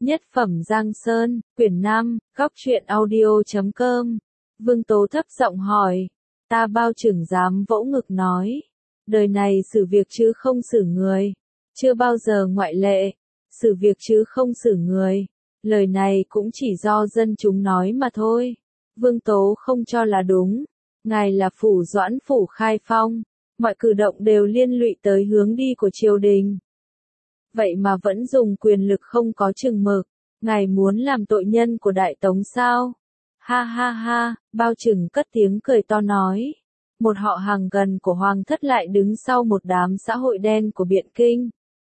Nhất phẩm Giang Sơn, quyển 5, góc truyện audio.com. Vương Tố thấp giọng hỏi, ta bao trưởng dám vỗ ngực nói, đời này xử việc chứ không xử người, chưa bao giờ ngoại lệ, xử việc chứ không xử người, lời này cũng chỉ do dân chúng nói mà thôi. Vương Tố không cho là đúng, ngài là phủ doãn phủ Khai Phong, mọi cử động đều liên lụy tới hướng đi của triều đình. Vậy mà vẫn dùng quyền lực không có chừng mực, ngài muốn làm tội nhân của Đại Tống sao? Ha ha ha, Bao Trừng cất tiếng cười to nói. Một họ hàng gần của Hoàng thất lại đứng sau một đám xã hội đen của Biện Kinh.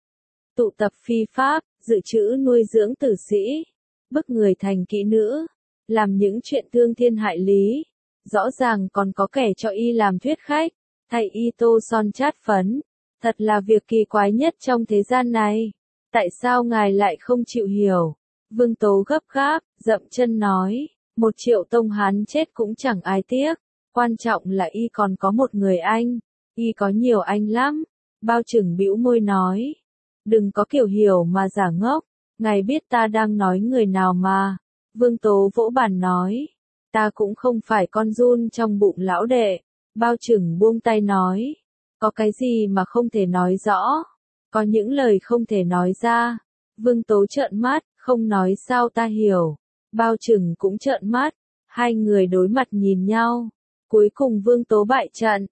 Tụ tập phi pháp, dự trữ nuôi dưỡng tử sĩ, bức người thành kỹ nữ, làm những chuyện thương thiên hại lý. Rõ ràng còn có kẻ cho y làm thuyết khách, thay y tô son chát phấn. Thật là việc kỳ quái nhất trong thế gian này. Tại sao ngài lại không chịu hiểu? Vương Tố gấp gáp, dậm chân nói. 1 triệu tông hán chết cũng chẳng ai tiếc. Quan trọng là y còn có một người anh. Y có nhiều anh lắm. Bao Trừng bĩu môi nói. Đừng có kiểu hiểu mà giả ngốc. Ngài biết ta đang nói người nào mà. Vương Tố vỗ bàn nói. Ta cũng không phải con giun trong bụng lão đệ. Bao Trừng buông tay nói. Có cái gì mà không thể nói rõ? Có những lời không thể nói ra. Vương Tố trợn mắt, không nói sao ta hiểu. Bao Trừng cũng trợn mắt. Hai người đối mặt nhìn nhau. Cuối cùng Vương Tố bại trận.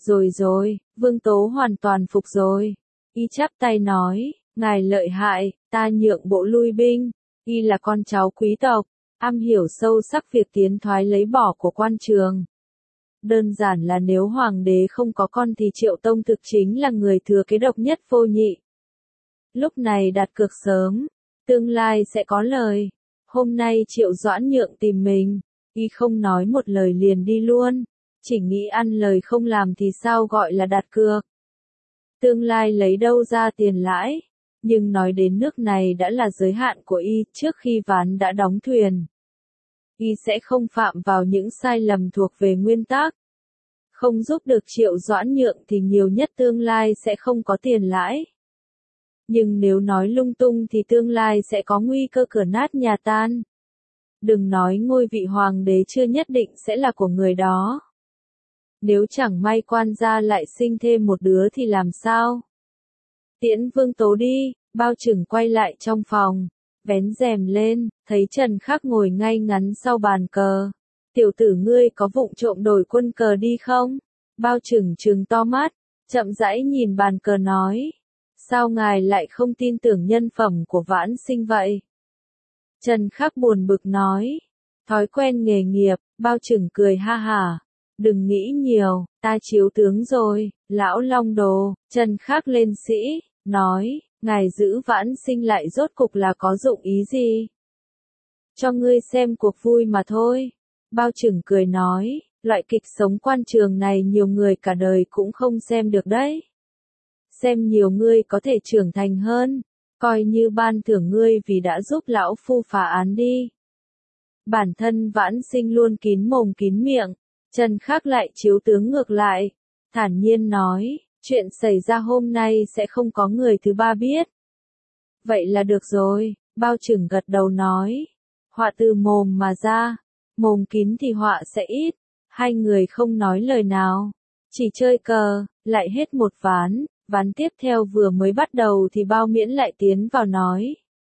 Rồi, Vương Tố hoàn toàn phục rồi. Y chắp tay nói, ngài lợi hại, ta nhượng bộ lui binh. Y là con cháu quý tộc, am hiểu sâu sắc việc tiến thoái lấy bỏ của quan trường. Đơn giản là nếu hoàng đế không có con thì Triệu Tông thực chính là người thừa kế độc nhất vô nhị. Lúc này đặt cược sớm, tương lai sẽ có lời. Hôm nay Triệu Doãn Nhượng tìm mình, y không nói một lời liền đi luôn, chỉ nghĩ ăn lời không làm thì sao gọi là đặt cược. Tương lai lấy đâu ra tiền lãi, nhưng nói đến nước này đã là giới hạn của y trước khi ván đã đóng thuyền. Y sẽ không phạm vào những sai lầm thuộc về nguyên tắc. Không giúp được Triệu Doãn Nhượng thì nhiều nhất tương lai sẽ không có tiền lãi. Nhưng nếu nói lung tung thì tương lai sẽ có nguy cơ cửa nát nhà tan. Đừng nói ngôi vị hoàng đế chưa nhất định sẽ là của người đó. Nếu chẳng may quan gia lại sinh thêm một đứa thì làm sao? Tiễn Vương Tố đi, Bao Trừng quay lại trong phòng. Vén rèm lên, thấy Trần Khắc ngồi ngay ngắn sau bàn cờ. Tiểu tử ngươi có vụng trộm đổi quân cờ đi không? Bao Trừng trừng to mắt, chậm rãi nhìn bàn cờ nói. Sao ngài lại không tin tưởng nhân phẩm của Vãn Sinh vậy? Trần Khắc buồn bực nói. Thói quen nghề nghiệp, Bao Trừng cười ha hả. Đừng nghĩ nhiều, ta chiếu tướng rồi, lão Long Đồ. Trần Khắc lên sĩ, nói. Ngài giữ Vãn Sinh lại rốt cục là có dụng ý gì? Cho ngươi xem cuộc vui mà thôi. Bao Trừng cười nói, loại kịch sống quan trường này nhiều người cả đời cũng không xem được đấy. Xem nhiều ngươi có thể trưởng thành hơn, coi như ban thưởng ngươi vì đã giúp lão phu phá án đi. Bản thân Vãn Sinh luôn kín mồm kín miệng, Trần Khắc lại chiếu tướng ngược lại, thản nhiên nói. Chuyện xảy ra hôm nay sẽ không có người thứ ba biết. Vậy là được rồi, Bao Trừng gật đầu nói. Họa từ mồm mà ra, mồm kín thì họa sẽ ít. Hai người không nói lời nào, chỉ chơi cờ, lại hết một ván. Ván tiếp theo vừa mới bắt đầu thì Bao Miễn lại tiến vào nói.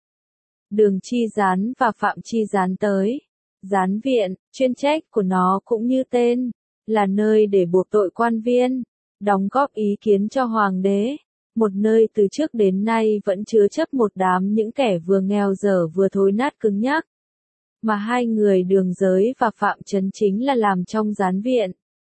Đường Chi Gián và Phạm Chi Gián tới. Gián viện, chuyên trách của nó cũng như tên, là nơi để buộc tội quan viên. Đóng góp ý kiến cho hoàng đế, một nơi từ trước đến nay vẫn chứa chấp một đám những kẻ vừa nghèo dở vừa thối nát cứng nhắc. Mà hai người Đường Giới và Phạm Chấn chính là làm trong gián viện.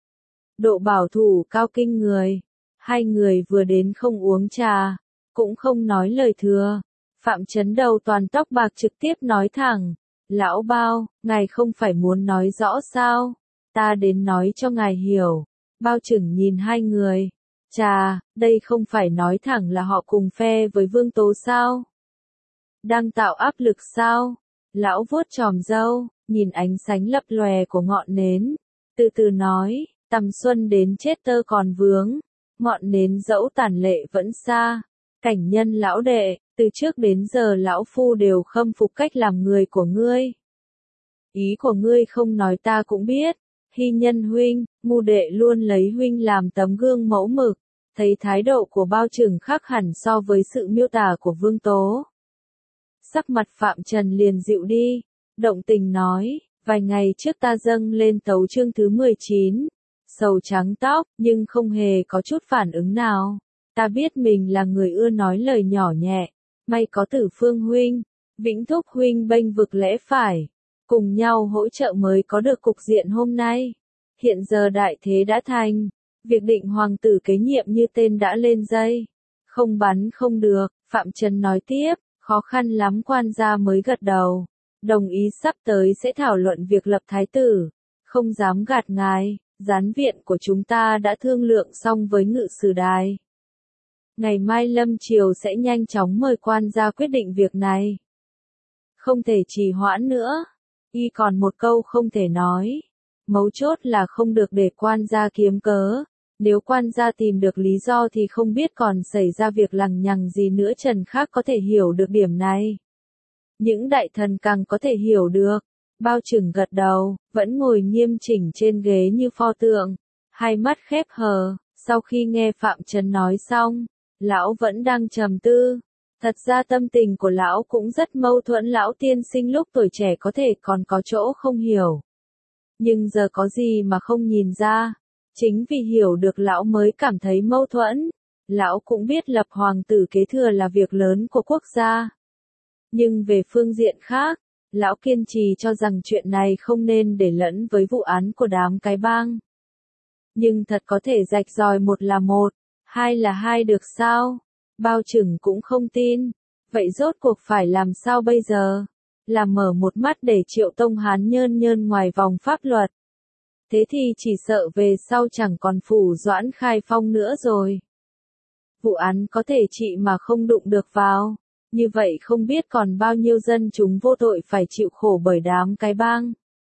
Độ bảo thủ cao kinh người, hai người vừa đến không uống trà, cũng không nói lời thừa. Phạm Chấn đầu toàn tóc bạc trực tiếp nói thẳng, lão Bao, ngài không phải muốn nói rõ sao, ta đến nói cho ngài hiểu. Bao Trừng nhìn hai người. Chà, đây không phải nói thẳng là họ cùng phe với Vương Tố sao? Đang tạo áp lực sao? Lão vuốt chòm râu, nhìn ánh sáng lập lòe của ngọn nến. Từ từ nói, tầm xuân đến chết tơ còn vướng. Ngọn nến dẫu tàn lệ vẫn xa. Cảnh nhân lão đệ, Từ trước đến giờ lão phu đều khâm phục cách làm người của ngươi. Ý của ngươi không nói ta cũng biết. Hy Nhân huynh, Ngu đệ luôn lấy huynh làm tấm gương mẫu mực. Thấy thái độ của Bao Trừng khác hẳn so với sự miêu tả của Vương Tố. Sắc mặt Phạm Trần liền dịu đi, động tình nói, vài ngày trước ta dâng lên tấu chương thứ 19, sầu trắng tóc, nhưng không hề có chút phản ứng nào. Ta biết mình là người ưa nói lời nhỏ nhẹ, may có Tử Phương huynh, Vĩnh Thúc huynh bênh vực lẽ phải, cùng nhau hỗ trợ mới có được cục diện hôm nay. Hiện giờ đại thế đã thành, việc định hoàng tử kế nhiệm như tên đã lên dây, không bắn không được. Phạm Trần nói tiếp, khó khăn lắm quan gia mới gật đầu, đồng ý sắp tới sẽ thảo luận việc lập thái tử, không dám gạt ngài, gián viện của chúng ta đã thương lượng xong với ngự sử đài. Ngày mai lâm triều sẽ nhanh chóng mời quan gia quyết định việc này. Không thể trì hoãn nữa, y còn một câu không thể nói, mấu chốt là không được để quan gia kiếm cớ. Nếu quan gia tìm được lý do thì không biết còn xảy ra việc lằng nhằng gì nữa. Trần Khác có thể hiểu được điểm này. Những đại thần càng có thể hiểu được. Bao Trừng gật đầu, vẫn ngồi nghiêm chỉnh trên ghế như pho tượng, hai mắt khép hờ. Sau khi nghe Phạm Trần nói xong, lão vẫn đang trầm tư. Thật ra tâm tình của lão cũng rất mâu thuẫn. Lão tiên sinh lúc tuổi trẻ có thể còn có chỗ không hiểu. Nhưng giờ có gì mà không nhìn ra. Chính vì hiểu được lão mới cảm thấy mâu thuẫn. Lão cũng biết lập hoàng tử kế thừa là việc lớn của quốc gia. Nhưng về phương diện khác, lão kiên trì cho rằng chuyện này không nên để lẫn với vụ án của đám cái bang. Nhưng thật có thể rạch ròi một là một, hai là hai được sao? Bao Trừng cũng không tin. Vậy rốt cuộc phải làm sao bây giờ? Là mở một mắt để Triệu Tông Hán nhơn nhơn ngoài vòng pháp luật. Thế thì chỉ sợ về sau chẳng còn phủ Doãn Khai Phong nữa rồi. Vụ án có thể trị mà không đụng được vào. Như vậy không biết còn bao nhiêu dân chúng vô tội phải chịu khổ bởi đám cái bang.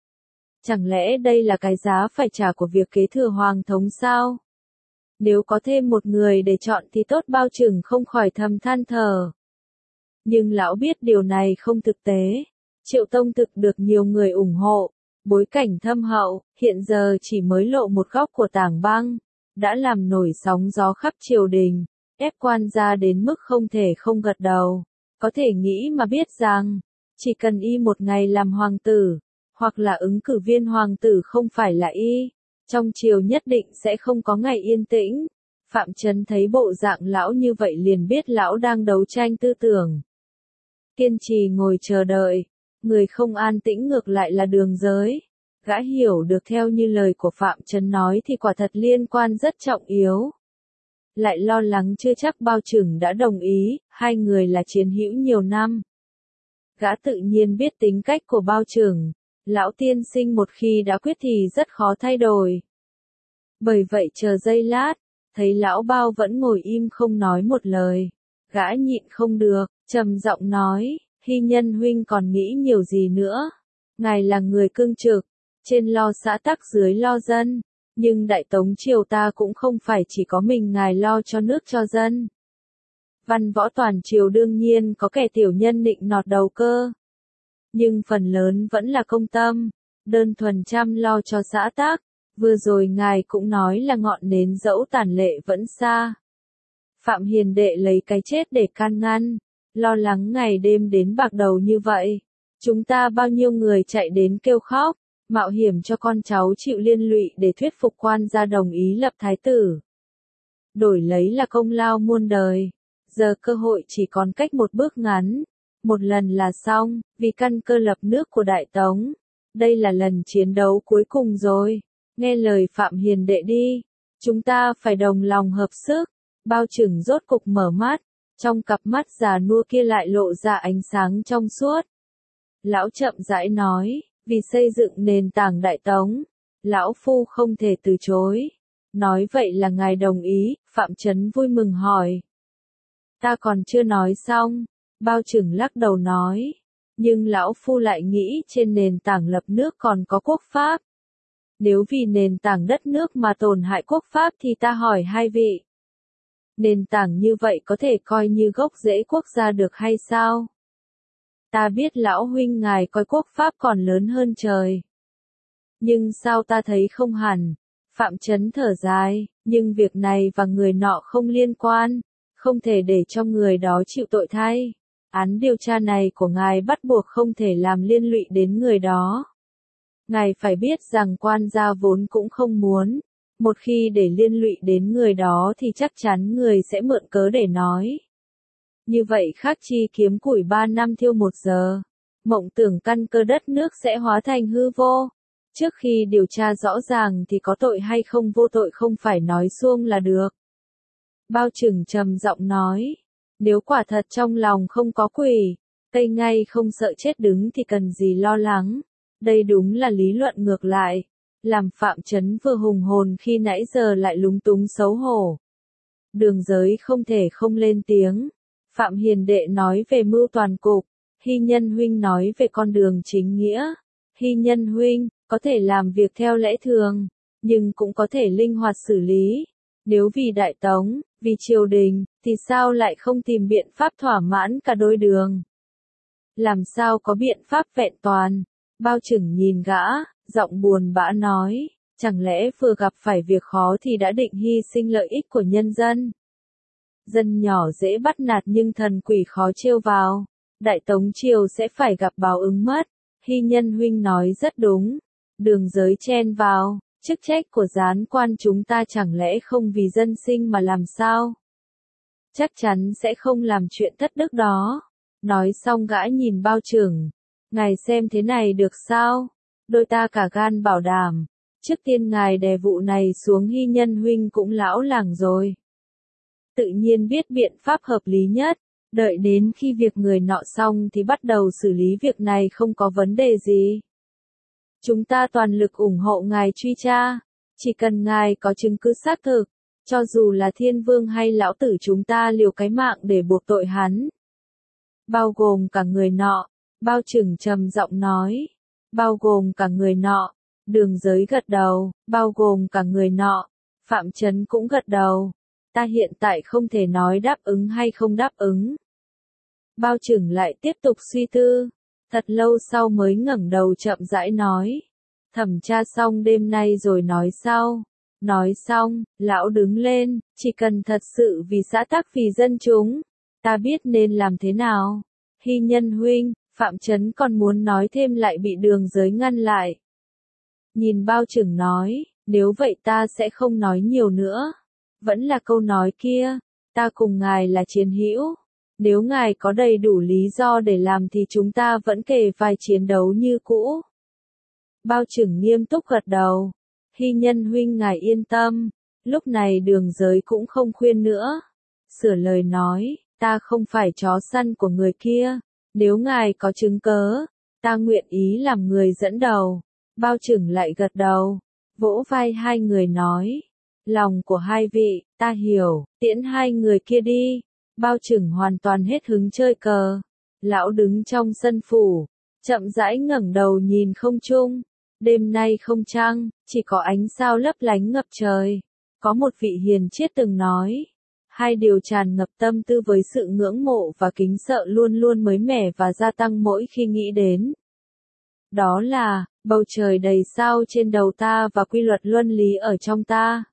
Chẳng lẽ đây là cái giá phải trả của việc kế thừa hoàng thống sao? Nếu có thêm một người để chọn thì tốt. Bao Trừng không khỏi thầm than thở. Nhưng lão biết điều này không thực tế. Triệu Tông thực được nhiều người ủng hộ. Bối cảnh thâm hậu, hiện giờ chỉ mới lộ một góc của tảng băng, đã làm nổi sóng gió khắp triều đình, ép quan gia đến mức không thể không gật đầu. Có thể nghĩ mà biết rằng, chỉ cần y một ngày làm hoàng tử, hoặc là ứng cử viên hoàng tử không phải là y, trong triều nhất định sẽ không có ngày yên tĩnh. Phạm Trần thấy bộ dạng lão như vậy liền biết lão đang đấu tranh tư tưởng. Kiên trì ngồi chờ đợi. Người không an tĩnh ngược lại là Đường Giới. Gã hiểu được theo như lời của Phạm Trần nói thì quả thật liên quan rất trọng yếu. Lại lo lắng chưa chắc Bao Trừng đã đồng ý, hai người là chiến hữu nhiều năm. Gã tự nhiên biết tính cách của Bao Trừng, lão tiên sinh một khi đã quyết thì rất khó thay đổi. Bởi vậy chờ giây lát, thấy lão Bao vẫn ngồi im không nói một lời. Gã nhịn không được, trầm giọng nói. Hy Nhân huynh còn nghĩ nhiều gì nữa? Ngài là người cương trực, trên lo xã tắc dưới lo dân, nhưng Đại Tống triều ta cũng không phải chỉ có mình ngài lo cho nước cho dân. Văn võ toàn triều đương nhiên có kẻ tiểu nhân nịnh nọt đầu cơ, nhưng phần lớn vẫn là công tâm, đơn thuần chăm lo cho xã tắc. Vừa rồi ngài cũng nói là ngọn nến dẫu tàn lệ vẫn xa. Phạm Hiền đệ lấy cái chết để can ngăn. Lo lắng ngày đêm đến bạc đầu như vậy. Chúng ta bao nhiêu người chạy đến kêu khóc, mạo hiểm cho con cháu chịu liên lụy để thuyết phục quan gia đồng ý lập thái tử. Đổi lấy là công lao muôn đời. Giờ cơ hội chỉ còn cách một bước ngắn. Một lần là xong, vì căn cơ lập nước của Đại Tống. Đây là lần chiến đấu cuối cùng rồi. Nghe lời Phạm Hiền đệ đi. Chúng ta phải đồng lòng hợp sức. Bao Trừng rốt cục mở mắt. Trong cặp mắt già nua kia lại lộ ra ánh sáng trong suốt. Lão chậm rãi nói, vì xây dựng nền tảng Đại Tống, lão phu không thể từ chối. Nói vậy là ngài đồng ý, Phạm Trấn vui mừng hỏi. Ta còn chưa nói xong, Bao Trừng lắc đầu nói. Nhưng lão phu lại nghĩ trên nền tảng lập nước còn có quốc pháp. Nếu vì nền tảng đất nước mà tổn hại quốc pháp thì ta hỏi hai vị. Nền tảng như vậy có thể coi như gốc rễ quốc gia được hay sao? Ta biết lão huynh ngài coi quốc pháp còn lớn hơn trời. Nhưng sao ta thấy không hẳn? Phạm Chấn thở dài, nhưng việc này và người nọ không liên quan, không thể để cho người đó chịu tội thay. Án điều tra này của ngài bắt buộc không thể làm liên lụy đến người đó. Ngài phải biết rằng quan gia vốn cũng không muốn. Một khi để liên lụy đến người đó thì chắc chắn người sẽ mượn cớ để nói. Như vậy khác chi kiếm củi 3 năm thiêu 1 giờ. Mộng tưởng căn cơ đất nước sẽ hóa thành hư vô. Trước khi điều tra rõ ràng thì có tội hay không vô tội không phải nói suông là được. Bao Trừng trầm giọng nói. Nếu quả thật trong lòng không có quỷ, cây ngay không sợ chết đứng thì cần gì lo lắng. Đây đúng là lý luận ngược lại. Làm Phạm Chấn vừa hùng hồn khi nãy giờ lại lúng túng xấu hổ. Đường Giới không thể không lên tiếng. Phạm Hiền Đệ nói về mưu toàn cục, Hy Nhân huynh nói về con đường chính nghĩa. Hy Nhân huynh có thể làm việc theo lẽ thường, nhưng cũng có thể linh hoạt xử lý. Nếu vì Đại Tống, vì triều đình, thì sao lại không tìm biện pháp thỏa mãn cả đôi đường? Làm sao có biện pháp vẹn toàn? Bao Trừng nhìn gã, giọng buồn bã nói, chẳng lẽ vừa gặp phải việc khó thì đã định hy sinh lợi ích của nhân dân? Dân nhỏ dễ bắt nạt nhưng thần quỷ khó trêu vào. Đại Tống triều sẽ phải gặp báo ứng mất. Hy Nhân huynh nói rất đúng. Đường Giới chen vào, chức trách của gián quan chúng ta chẳng lẽ không vì dân sinh mà làm sao? Chắc chắn sẽ không làm chuyện thất đức đó. Nói xong gã nhìn Bao Trừng. Ngài xem thế này được sao? Đôi ta cả gan bảo đảm. Trước tiên ngài đè vụ này xuống Hy Nhân huynh cũng lão làng rồi. Tự nhiên biết biện pháp hợp lý nhất. Đợi đến khi việc người nọ xong thì bắt đầu xử lý việc này không có vấn đề gì. Chúng ta toàn lực ủng hộ ngài truy tra. Chỉ cần ngài có chứng cứ xác thực, cho dù là Thiên Vương hay lão tử chúng ta liều cái mạng để buộc tội hắn. Bao gồm cả người nọ. Bao Trừng trầm giọng nói. Bao gồm cả người nọ. Đường Giới gật đầu. Bao gồm cả người nọ. Phạm Chấn cũng gật đầu. Ta hiện tại không thể nói đáp ứng hay không đáp ứng. Bao Trừng lại tiếp tục suy tư. Thật lâu sau mới ngẩng đầu chậm rãi nói. Thẩm tra xong đêm nay rồi nói sau. Nói xong, lão đứng lên, chỉ cần thật sự vì xã tắc vì dân chúng. Ta biết nên làm thế nào. Hy Nhân huynh, Phạm Chấn còn muốn nói thêm lại bị Đường Giới ngăn lại. Nhìn Bao Trừng nói, nếu vậy ta sẽ không nói nhiều nữa. Vẫn là câu nói kia, ta cùng ngài là chiến hữu. Nếu ngài có đầy đủ lý do để làm thì chúng ta vẫn kề vai chiến đấu như cũ. Bao Trừng nghiêm túc gật đầu. Hy Nhân huynh ngài yên tâm. Lúc này Đường Giới cũng không khuyên nữa. Sửa lời nói, ta không phải chó săn của người kia. Nếu ngài có chứng cớ, ta nguyện ý làm người dẫn đầu. Bao Trừng lại gật đầu. Vỗ vai hai người nói. Lòng của hai vị, ta hiểu, tiễn hai người kia đi. Bao Trừng hoàn toàn hết hứng chơi cờ. Lão đứng trong sân phủ, chậm rãi ngẩng đầu nhìn không trung. Đêm nay không trăng, chỉ có ánh sao lấp lánh ngập trời. Có một vị hiền triết từng nói, hai điều tràn ngập tâm tư với sự ngưỡng mộ và kính sợ luôn luôn mới mẻ và gia tăng mỗi khi nghĩ đến. Đó là, bầu trời đầy sao trên đầu ta và quy luật luân lý ở trong ta.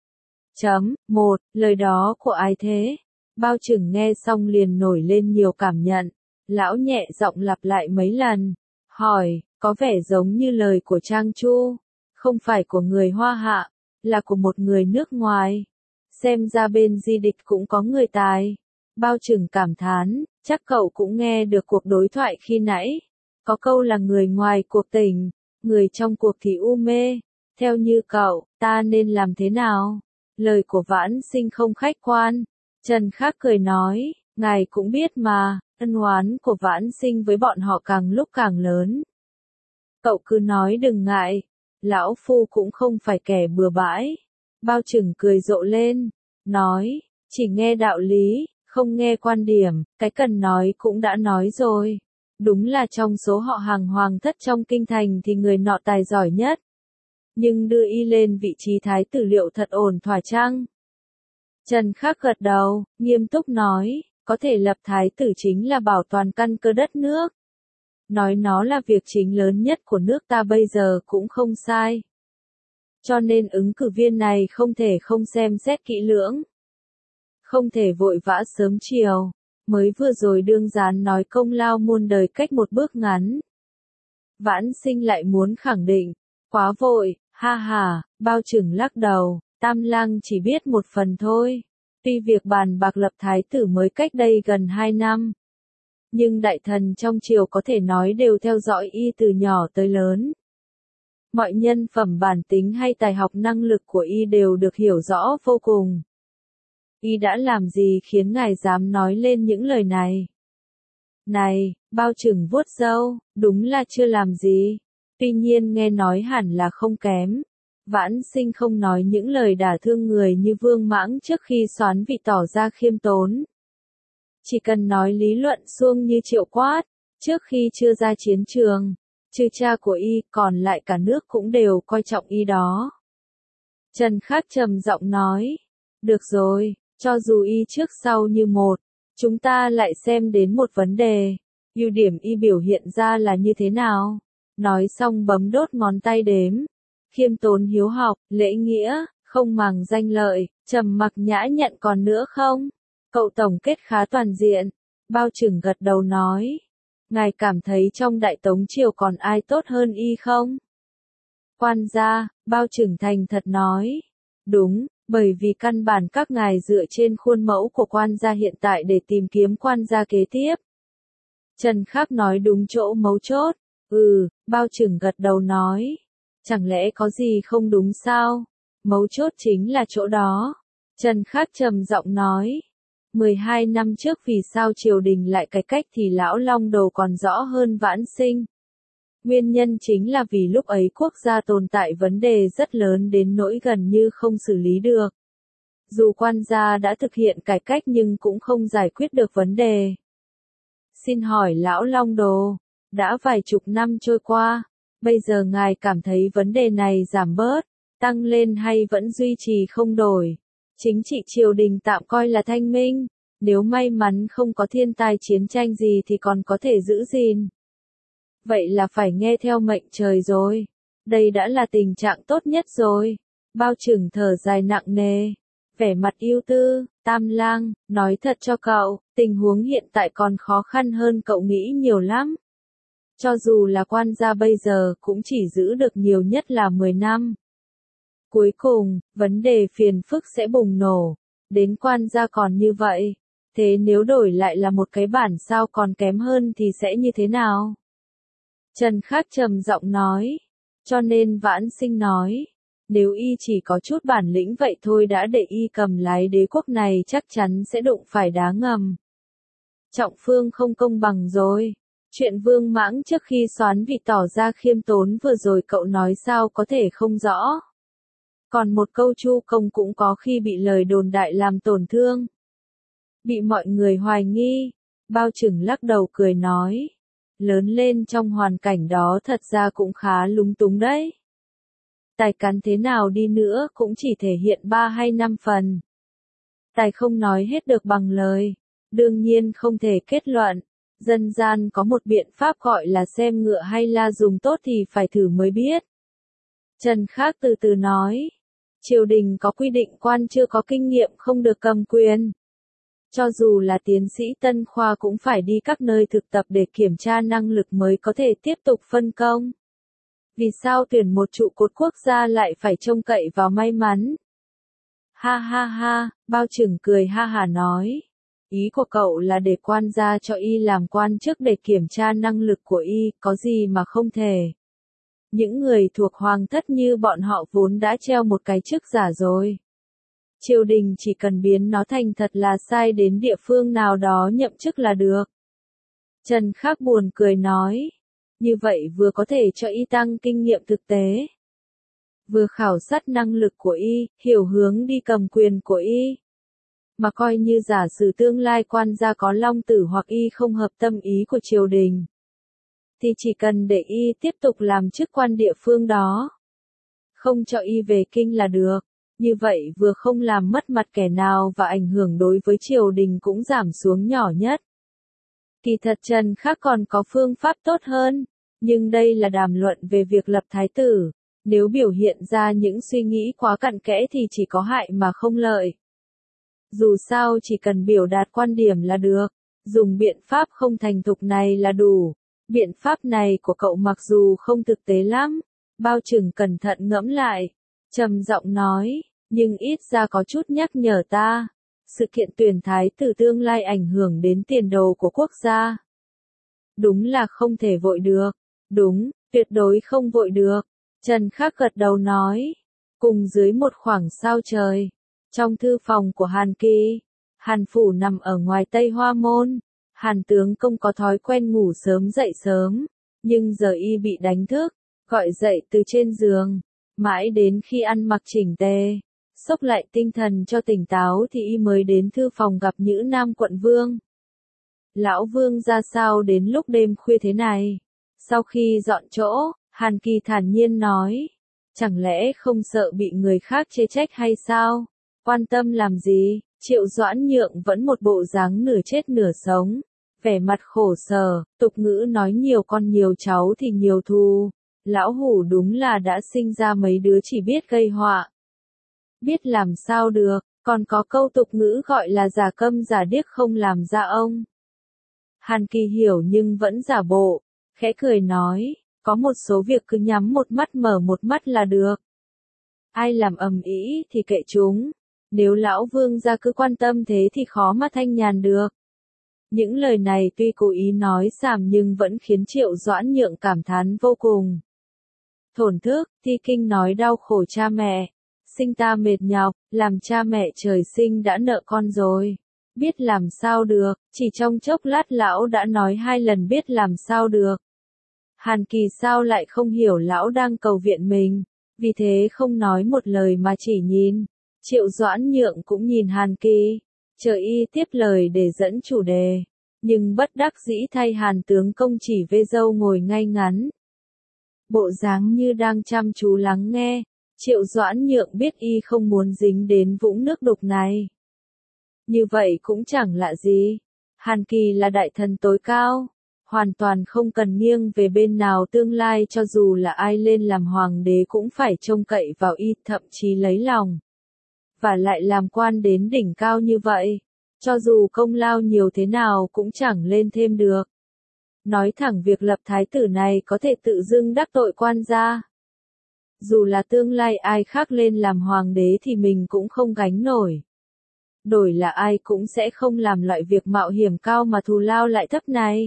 1. Lời đó của ai thế? Bao Trừng nghe xong liền nổi lên nhiều cảm nhận. Lão nhẹ giọng lặp lại mấy lần. Hỏi, có vẻ giống như lời của Trang Chu. Không phải của người Hoa Hạ, là của một người nước ngoài. Xem ra bên Di Địch cũng có người tài. Bao Trừng cảm thán, chắc cậu cũng nghe được cuộc đối thoại khi nãy. Có câu là người ngoài cuộc tỉnh, người trong cuộc thì u mê. Theo như cậu, ta nên làm thế nào? Lời của Vãn Sinh không khách quan. Trần Khắc cười nói, ngài cũng biết mà, ân oán của Vãn Sinh với bọn họ càng lúc càng lớn. Cậu cứ nói đừng ngại, lão phu cũng không phải kẻ bừa bãi. Bao Trừng cười rộ lên, nói, chỉ nghe đạo lý, không nghe quan điểm, cái cần nói cũng đã nói rồi. Đúng là trong số họ hàng hoàng thất trong kinh thành thì người nọ tài giỏi nhất. Nhưng đưa y lên vị trí thái tử liệu thật ổn thỏa chăng? Trần Khắc gật đầu, nghiêm túc nói, có thể lập thái tử chính là bảo toàn căn cơ đất nước. Nói nó là việc chính lớn nhất của nước ta bây giờ cũng không sai. Cho nên ứng cử viên này không thể không xem xét kỹ lưỡng. Không thể vội vã sớm chiều. Mới vừa rồi đương gián nói công lao muôn đời cách một bước ngắn. Vãn Sinh lại muốn khẳng định. Quá vội, ha ha, Bao Trừng lắc đầu, Tam Lang chỉ biết một phần thôi. Tuy việc bàn bạc lập thái tử mới cách đây gần 2 năm. Nhưng đại thần trong triều có thể nói đều theo dõi y từ nhỏ tới lớn. Mọi nhân phẩm bản tính hay tài học năng lực của y đều được hiểu rõ vô cùng. Y đã làm gì khiến ngài dám nói lên những lời này? Này, Bao Trừng vuốt râu, đúng là chưa làm gì. Tuy nhiên nghe nói hẳn là không kém. Vãn Sinh không nói những lời đả thương người như Vương Mãng trước khi soán vị tỏ ra khiêm tốn. Chỉ cần nói lý luận suông như Triệu Quát, trước khi chưa ra chiến trường, trừ cha của y, còn lại cả nước cũng đều coi trọng y đó. Trần Khắc trầm giọng nói, được rồi, cho dù y trước sau như một, chúng ta lại xem đến một vấn đề, ưu điểm y biểu hiện ra là như thế nào. Nói xong bấm đốt ngón tay đếm, khiêm tốn hiếu học, lễ nghĩa, không màng danh lợi, trầm mặc nhã nhặn còn nữa không? Cậu tổng kết khá toàn diện. Bao Trừng gật đầu nói, ngài cảm thấy trong Đại Tống triều còn ai tốt hơn y không? Quan gia, Bao Trừng thành thật nói, đúng, bởi vì căn bản các ngài dựa trên khuôn mẫu của quan gia hiện tại để tìm kiếm quan gia kế tiếp. Trần Khắc nói đúng chỗ mấu chốt. Bao Trừng gật đầu nói, chẳng lẽ có gì không đúng sao? Mấu chốt chính là chỗ đó. Trần Khắc trầm giọng nói, 12 năm trước vì sao triều đình lại cải cách thì lão Long Đồ còn rõ hơn Vãn Sinh. Nguyên nhân chính là vì lúc ấy quốc gia tồn tại vấn đề rất lớn đến nỗi gần như không xử lý được. Dù quan gia đã thực hiện cải cách nhưng cũng không giải quyết được vấn đề. Xin hỏi lão Long Đồ, đã vài chục năm trôi qua, bây giờ ngài cảm thấy vấn đề này giảm bớt, tăng lên hay vẫn duy trì không đổi? Chính trị triều đình tạm coi là thanh minh, nếu may mắn không có thiên tai chiến tranh gì thì còn có thể giữ gìn. Vậy là phải nghe theo mệnh trời rồi. Đây đã là tình trạng tốt nhất rồi. Bao Trừng thở dài nặng nề, vẻ mặt ưu tư, Tam Lang, nói thật cho cậu, tình huống hiện tại còn khó khăn hơn cậu nghĩ nhiều lắm. Cho dù là quan gia bây giờ cũng chỉ giữ được nhiều nhất là 10 năm. Cuối cùng, vấn đề phiền phức sẽ bùng nổ. Đến quan gia còn như vậy. Thế nếu đổi lại là một cái bản sao còn kém hơn thì sẽ như thế nào? Trần Khắc trầm giọng nói. Cho nên Vãn Sinh nói, nếu y chỉ có chút bản lĩnh vậy thôi đã để y cầm lái đế quốc này chắc chắn sẽ đụng phải đá ngầm. Trọng Phương không công bằng rồi. Chuyện Vương Mãng trước khi soán vị tỏ ra khiêm tốn vừa rồi cậu nói sao có thể không rõ. Còn một câu Chu Công cũng có khi bị lời đồn đại làm tổn thương. Bị mọi người hoài nghi. Bao Trừng lắc đầu cười nói. Lớn lên trong hoàn cảnh đó thật ra cũng khá lúng túng đấy. Tài cán thế nào đi nữa cũng chỉ thể hiện 3 hay 5 phần. Tài không nói hết được bằng lời. Đương nhiên không thể kết luận. Dân gian có một biện pháp gọi là xem ngựa hay la dùng tốt thì phải thử mới biết. Trần Khắc từ từ nói. Triều đình có quy định quan chưa có kinh nghiệm không được cầm quyền. Cho dù là tiến sĩ Tân Khoa cũng phải đi các nơi thực tập để kiểm tra năng lực mới có thể tiếp tục phân công. Vì sao tuyển một trụ cột quốc gia lại phải trông cậy vào may mắn? Ha ha ha, Bao Trừng cười ha hả nói. Ý của cậu là để quan gia cho y làm quan chức để kiểm tra năng lực của y, có gì mà không thể. Những người thuộc hoàng thất như bọn họ vốn đã treo một cái chức giả rồi. Triều đình chỉ cần biến nó thành thật là sai đến địa phương nào đó nhậm chức là được. Trần Khắc buồn cười nói. Như vậy vừa có thể cho y tăng kinh nghiệm thực tế. Vừa khảo sát năng lực của y, hiểu hướng đi cầm quyền của y. Mà coi như giả sử tương lai quan gia có long tử hoặc y không hợp tâm ý của triều đình. Thì chỉ cần để y tiếp tục làm chức quan địa phương đó. Không cho y về kinh là được. Như vậy vừa không làm mất mặt kẻ nào và ảnh hưởng đối với triều đình cũng giảm xuống nhỏ nhất. Kỳ thật Trần Khắc còn có phương pháp tốt hơn, nhưng đây là đàm luận về việc lập thái tử. Nếu biểu hiện ra những suy nghĩ quá cặn kẽ thì chỉ có hại mà không lợi. Dù sao chỉ cần biểu đạt quan điểm là được, dùng biện pháp không thành thục này là đủ. Biện pháp này của cậu mặc dù không thực tế lắm, bao trừng cẩn thận ngẫm lại, trầm giọng nói, nhưng ít ra có chút nhắc nhở ta. Sự kiện tuyển thái tử tương lai ảnh hưởng đến tiền đồ của quốc gia. Đúng là không thể vội được. Đúng, tuyệt đối không vội được. Trần Khắc gật đầu nói. Cùng dưới một khoảng sao trời, trong thư phòng của Hàn Kỳ, Hàn Phủ nằm ở ngoài Tây Hoa Môn. Hàn tướng công có thói quen ngủ sớm dậy sớm, nhưng giờ y bị đánh thức, gọi dậy từ trên giường, mãi đến khi ăn mặc chỉnh tề, xốc lại tinh thần cho tỉnh táo thì y mới đến thư phòng gặp Nhữ Nam quận vương. Lão vương ra sao đến lúc đêm khuya thế này? Sau khi dọn chỗ, Hàn Kỳ thản nhiên nói, chẳng lẽ không sợ bị người khác chê trách hay sao? Quan tâm làm gì? Triệu Doãn Nhượng vẫn một bộ dáng nửa chết nửa sống, vẻ mặt khổ sở, tục ngữ nói nhiều con nhiều cháu thì nhiều thù. Lão hủ đúng là đã sinh ra mấy đứa chỉ biết gây họa. Biết làm sao được, còn có câu tục ngữ gọi là giả câm giả điếc không làm ra ông. Hàn Kỳ hiểu nhưng vẫn giả bộ, khẽ cười nói, có một số việc cứ nhắm một mắt mở một mắt là được. Ai làm ầm ĩ thì kệ chúng, nếu lão vương gia cứ quan tâm thế thì khó mà thanh nhàn được. Những lời này tuy cố ý nói xàm nhưng vẫn khiến Triệu Doãn Nhượng cảm thán vô cùng. Thổn thức, thi kinh nói đau khổ cha mẹ, sinh ta mệt nhọc, làm cha mẹ trời sinh đã nợ con rồi. Biết làm sao được, chỉ trong chốc lát lão đã nói 2 lần biết làm sao được. Hàn Kỳ sao lại không hiểu lão đang cầu viện mình, vì thế không nói một lời mà chỉ nhìn. Triệu Doãn Nhượng cũng nhìn Hàn Kỳ, chờ y tiếp lời để dẫn chủ đề, nhưng bất đắc dĩ thay Hàn tướng công chỉ vê râu ngồi ngay ngắn. Bộ dáng như đang chăm chú lắng nghe, Triệu Doãn Nhượng biết y không muốn dính đến vũng nước đục này. Như vậy cũng chẳng lạ gì, Hàn Kỳ là đại thần tối cao, hoàn toàn không cần nghiêng về bên nào, tương lai cho dù là ai lên làm hoàng đế cũng phải trông cậy vào y, thậm chí lấy lòng. Và lại làm quan đến đỉnh cao như vậy, cho dù công lao nhiều thế nào cũng chẳng lên thêm được. Nói thẳng việc lập thái tử này có thể tự dưng đắc tội quan gia. Dù là tương lai ai khác lên làm hoàng đế thì mình cũng không gánh nổi. Đổi là ai cũng sẽ không làm loại việc mạo hiểm cao mà thù lao lại thấp này.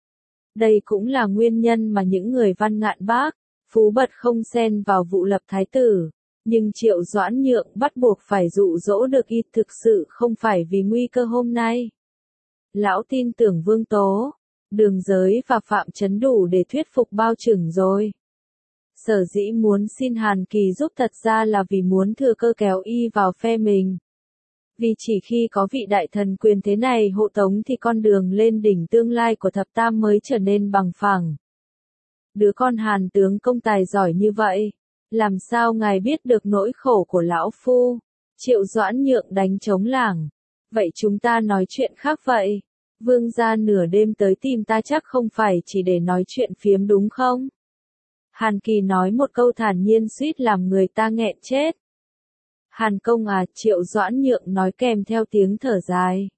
Đây cũng là nguyên nhân mà những người Văn Ngạn Bác, Phú Bật không xen vào vụ lập thái tử. Nhưng Triệu Doãn Nhượng bắt buộc phải dụ dỗ được y, thực sự không phải vì nguy cơ hôm nay. Lão tin tưởng Vương Tố, Đường Giới và Phạm Chấn đủ để thuyết phục bao trừng rồi. Sở dĩ muốn xin Hàn Kỳ giúp thật ra là vì muốn thừa cơ kéo y vào phe mình. Vì chỉ khi có vị đại thần quyền thế này hộ tống thì con đường lên đỉnh tương lai của thập tam mới trở nên bằng phẳng. Đứa con Hàn tướng công tài giỏi như vậy, làm sao ngài biết được nỗi khổ của lão phu? Triệu Doãn Nhượng đánh trống lảng. Vậy chúng ta nói chuyện khác vậy. Vương gia nửa đêm tới tìm ta chắc không phải chỉ để nói chuyện phiếm đúng không? Hàn Kỳ nói một câu thản nhiên suýt làm người ta nghẹn chết. Hàn công à, Triệu Doãn Nhượng nói kèm theo tiếng thở dài.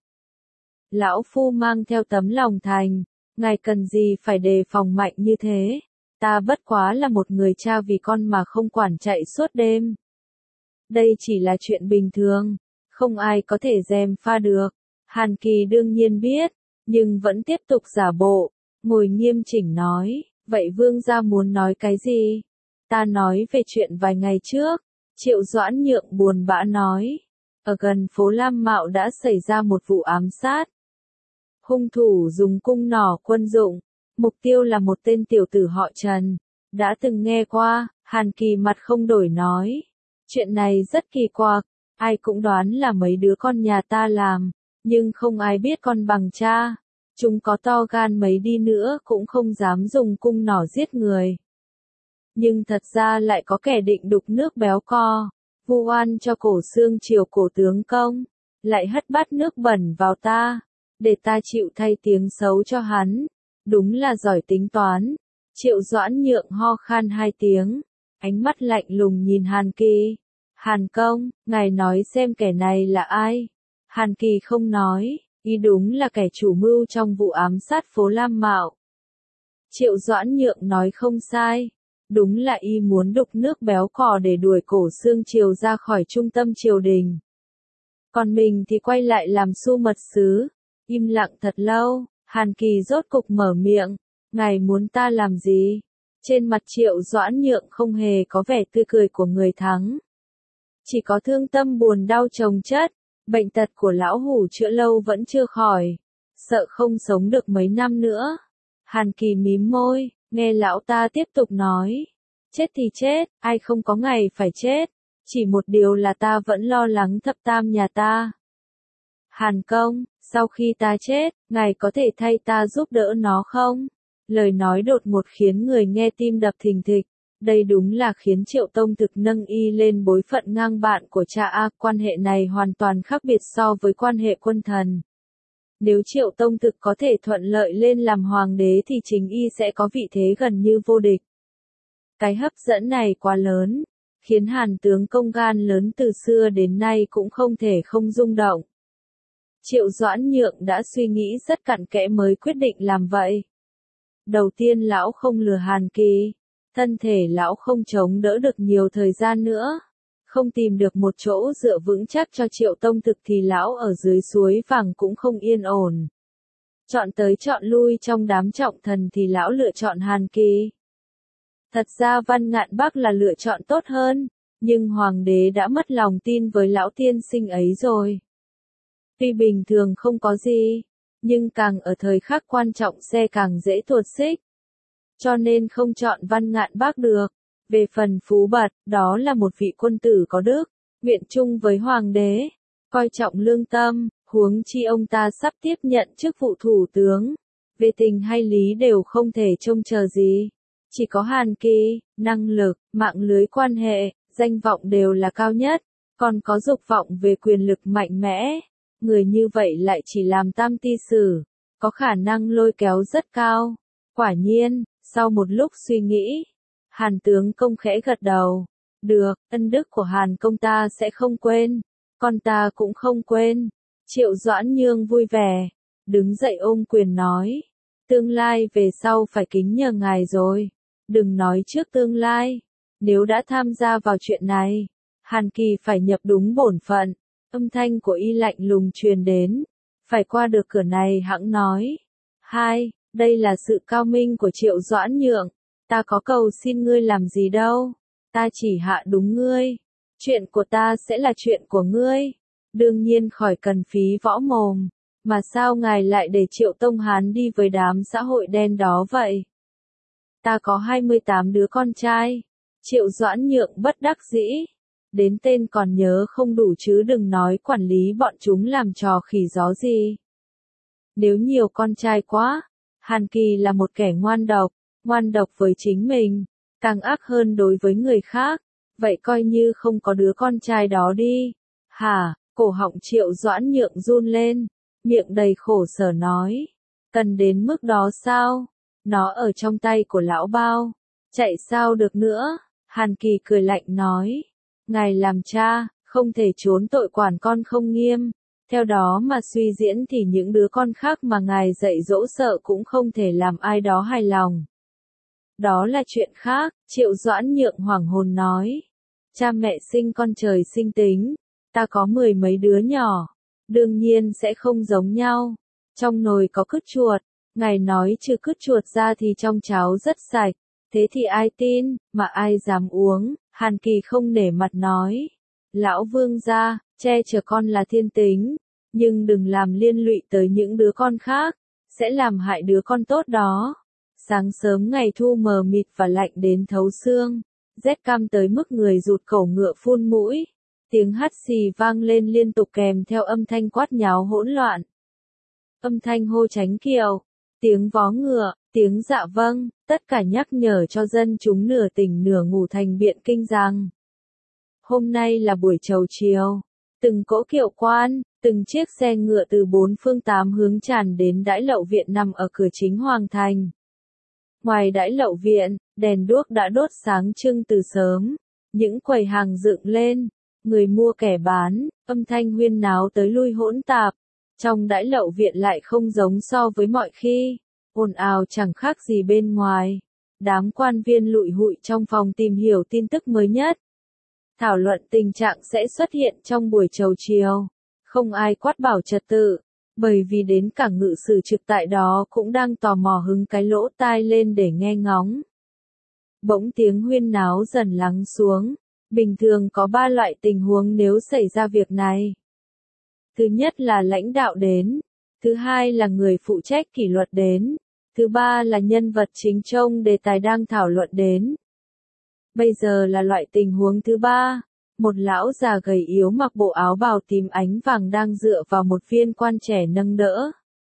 Lão phu mang theo tấm lòng thành, ngài cần gì phải đề phòng mạnh như thế? Ta bất quá là một người cha vì con mà không quản chạy suốt đêm. Đây chỉ là chuyện bình thường, không ai có thể gièm pha được. Hàn Kỳ đương nhiên biết, nhưng vẫn tiếp tục giả bộ, ngồi nghiêm chỉnh nói, vậy vương gia muốn nói cái gì? Ta nói về chuyện vài ngày trước. Triệu Doãn Nhượng buồn bã nói, ở gần phố Lam Mạo đã xảy ra một vụ ám sát. Hung thủ dùng cung nỏ quân dụng, mục tiêu là một tên tiểu tử họ Trần. Đã từng nghe qua, Hàn Kỳ mặt không đổi nói. Chuyện này rất kỳ quặc, ai cũng đoán là mấy đứa con nhà ta làm, nhưng không ai biết con bằng cha. Chúng có to gan mấy đi nữa cũng không dám dùng cung nỏ giết người. Nhưng thật ra lại có kẻ định đục nước béo co. vu oan cho Cổ Xương Triều cổ tướng công, lại hất bát nước bẩn vào ta, để ta chịu thay tiếng xấu cho hắn, đúng là giỏi tính toán. Triệu Doãn Nhượng ho khan 2 tiếng, ánh mắt lạnh lùng nhìn Hàn Kỳ. Hàn công, ngài nói xem kẻ này là ai? Hàn Kỳ không nói, y đúng là kẻ chủ mưu trong vụ ám sát phố Lam Mạo. Triệu Doãn Nhượng nói không sai, đúng là y muốn đục nước béo cò để đuổi Cổ Xương Triều ra khỏi trung tâm triều đình. Còn mình thì quay lại làm su mật sứ. Im lặng thật lâu, Hàn Kỳ rốt cục mở miệng, ngài muốn ta làm gì? Trên mặt Triệu Doãn Nhượng không hề có vẻ tươi cười của người thắng. Chỉ có thương tâm buồn đau chồng chất, bệnh tật của lão hủ chữa lâu vẫn chưa khỏi, sợ không sống được mấy năm nữa. Hàn Kỳ mím môi, nghe lão ta tiếp tục nói, chết thì chết, ai không có ngày phải chết, chỉ một điều là ta vẫn lo lắng thập tam nhà ta. Hàn công, sau khi ta chết, ngài có thể thay ta giúp đỡ nó không? Lời nói đột ngột khiến người nghe tim đập thình thịch. Đây đúng là khiến Triệu Tông Thực nâng y lên bối phận ngang bạn của cha A. Quan hệ này hoàn toàn khác biệt so với quan hệ quân thần. Nếu Triệu Tông Thực có thể thuận lợi lên làm hoàng đế thì chính y sẽ có vị thế gần như vô địch. Cái hấp dẫn này quá lớn, khiến Hàn tướng công gan lớn từ xưa đến nay cũng không thể không rung động. Triệu Doãn Nhượng đã suy nghĩ rất cặn kẽ mới quyết định làm vậy. Đầu tiên lão không lừa Hàn Kỳ, thân thể lão không chống đỡ được nhiều thời gian nữa. Không tìm được một chỗ dựa vững chắc cho Triệu Tông Thực thì lão ở dưới suối vàng cũng không yên ổn. Chọn tới chọn lui trong đám trọng thần thì lão lựa chọn Hàn Kỳ. Thật ra Văn Ngạn Bắc là lựa chọn tốt hơn, nhưng hoàng đế đã mất lòng tin với lão tiên sinh ấy rồi. Tuy bình thường không có gì, nhưng càng ở thời khắc quan trọng xe càng dễ tuột xích. Cho nên không chọn Văn Ngạn Bắc được. Về phần Phú Bật, đó là một vị quân tử có đức, nguyện chung với hoàng đế, coi trọng lương tâm, huống chi ông ta sắp tiếp nhận chức vụ thủ tướng. Về tình hay lý đều không thể trông chờ gì. Chỉ có Hàn Kỳ, năng lực, mạng lưới quan hệ, danh vọng đều là cao nhất, còn có dục vọng về quyền lực mạnh mẽ. Người như vậy lại chỉ làm tam ty sử, có khả năng lôi kéo rất cao. Quả nhiên, sau một lúc suy nghĩ, Hàn tướng công khẽ gật đầu. Được, ân đức của Hàn công ta sẽ không quên, con ta cũng không quên. Triệu Doãn Nhương vui vẻ, đứng dậy ôm quyền nói. Tương lai về sau phải kính nhờ ngài rồi. Đừng nói trước tương lai. Nếu đã tham gia vào chuyện này, Hàn Kỳ phải nhập đúng bổn phận. Âm thanh của y lạnh lùng truyền đến. Phải qua được cửa này hẵng nói. Hai, đây là sự cao minh của Triệu Doãn Nhượng. Ta có cầu xin ngươi làm gì đâu. Ta chỉ hạ đúng ngươi. Chuyện của ta sẽ là chuyện của ngươi. Đương nhiên khỏi cần phí võ mồm. Mà sao ngài lại để Triệu Tông Hán đi với đám xã hội đen đó vậy? Ta có 28 đứa con trai. Triệu Doãn Nhượng bất đắc dĩ. Đến tên còn nhớ không đủ chứ đừng nói quản lý bọn chúng làm trò khỉ gió gì. Nếu nhiều con trai quá, Hàn Kỳ là một kẻ ngoan độc với chính mình, càng ác hơn đối với người khác, vậy coi như không có đứa con trai đó đi. Hả, cổ họng Triệu Doãn Nhượng run lên, miệng đầy khổ sở nói, cần đến mức đó sao? Nó ở trong tay của lão bao, chạy sao được nữa? Hàn Kỳ cười lạnh nói, ngài làm cha, không thể trốn tội quản con không nghiêm. Theo đó mà suy diễn thì những đứa con khác mà ngài dạy dỗ sợ cũng không thể làm ai đó hài lòng. Đó là chuyện khác, Triệu Doãn Nhượng hoảng hồn nói. Cha mẹ sinh con trời sinh tính, ta có 10 mấy đứa nhỏ, đương nhiên sẽ không giống nhau. Trong nồi có cứt chuột, ngài nói trừ cứt chuột ra thì trong cháo rất sạch, thế thì ai tin, mà ai dám uống? Hàn Kỳ không nể mặt nói. Lão vương gia, che chở con là thiên tính, nhưng đừng làm liên lụy tới những đứa con khác, sẽ làm hại đứa con tốt đó. Sáng sớm ngày thu mờ mịt và lạnh đến thấu xương, rét căm tới mức người rụt cổ ngựa phun mũi. Tiếng hắt xì vang lên liên tục kèm theo âm thanh quát nháo hỗn loạn. Âm thanh hô tránh kiệu, tiếng vó ngựa, tiếng dạ vâng, tất cả nhắc nhở cho dân chúng nửa tỉnh nửa ngủ thành Biện Kinh rằng Hôm nay là buổi chầu chiều. Từng cỗ kiệu quan, từng chiếc xe ngựa từ bốn phương tám hướng tràn đến đãi lậu viện nằm ở cửa chính hoàng thành. Ngoài đãi lậu viện, đèn đuốc đã đốt sáng trưng từ sớm. Những quầy hàng dựng lên, người mua kẻ bán, âm thanh huyên náo tới lui hỗn tạp. Trong đãi lậu viện lại không giống so với mọi khi, ồn ào chẳng khác gì bên ngoài. Đám quan viên lụi hụi trong phòng tìm hiểu tin tức mới nhất. Thảo luận tình trạng sẽ xuất hiện trong buổi chầu chiều. Không ai quát bảo trật tự, bởi vì đến cả ngự sử trực tại đó cũng đang tò mò hứng cái lỗ tai lên để nghe ngóng. Bỗng tiếng huyên náo dần lắng xuống. Bình thường có 3 loại tình huống nếu xảy ra việc này. Thứ nhất là lãnh đạo đến. Thứ hai là người phụ trách kỷ luật đến. Thứ ba là nhân vật chính trong đề tài đang thảo luận đến. Bây giờ là loại tình huống thứ ba. Một lão già gầy yếu mặc bộ áo bào tím ánh vàng đang dựa vào một viên quan trẻ nâng đỡ.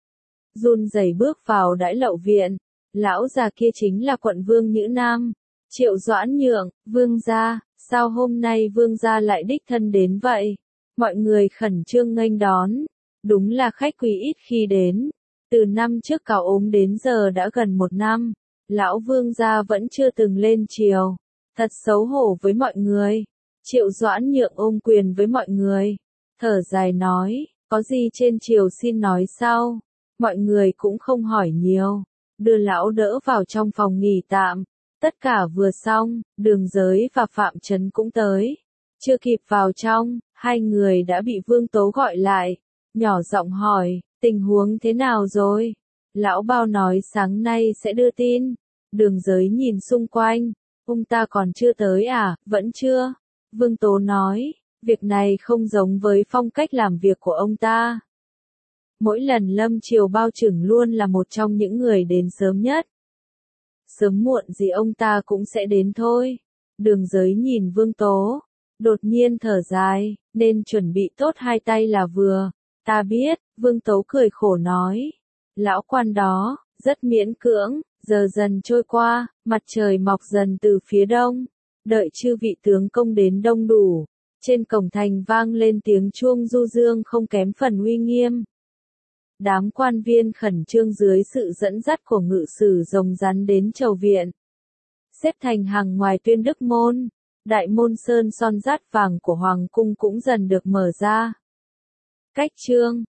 Run rẩy bước vào đãi lậu viện. Lão già kia chính là quận vương Nhữ Nam. Triệu Doãn Nhượng, vương gia, sao hôm nay vương gia lại đích thân đến vậy? Mọi người khẩn trương nghênh đón. Đúng là khách quý ít khi đến. Từ năm trước Cáo ốm đến giờ đã gần 1 năm. Lão vương gia vẫn chưa từng lên triều. Thật xấu hổ với mọi người. Triệu Doãn Nhượng ôm quyền với mọi người. Thở dài nói, có gì trên triều xin nói sau. Mọi người cũng không hỏi nhiều. Đưa lão đỡ vào trong phòng nghỉ tạm. Tất cả vừa xong, Đường Giới và Phạm Trấn cũng tới. Chưa kịp vào trong, hai người đã bị Vương Tố gọi lại. Nhỏ giọng hỏi, tình huống thế nào rồi? Lão bao nói sáng nay sẽ đưa tin. Đường Giới nhìn xung quanh. Ông ta còn chưa tới à? Vẫn chưa. Vương Tố nói, việc này không giống với phong cách làm việc của ông ta. Mỗi lần lâm triều bao trưởng luôn là một trong những người đến sớm nhất. Sớm muộn gì ông ta cũng sẽ đến thôi. Đường Giới nhìn Vương Tố, đột nhiên thở dài, nên chuẩn bị tốt hai tay là vừa. Ta biết, Vương Tố cười khổ nói. Lão quan đó, rất miễn cưỡng, giờ dần trôi qua, mặt trời mọc dần từ phía đông. Đợi chư vị tướng công đến đông đủ. Trên cổng thành vang lên tiếng chuông du dương không kém phần uy nghiêm. Đám quan viên khẩn trương dưới sự dẫn dắt của ngự sử rồng rắn đến chầu viện. Xếp thành hàng ngoài Tuyên Đức Môn, đại môn sơn son rát vàng của Hoàng cung cũng dần được mở ra. Cách trương,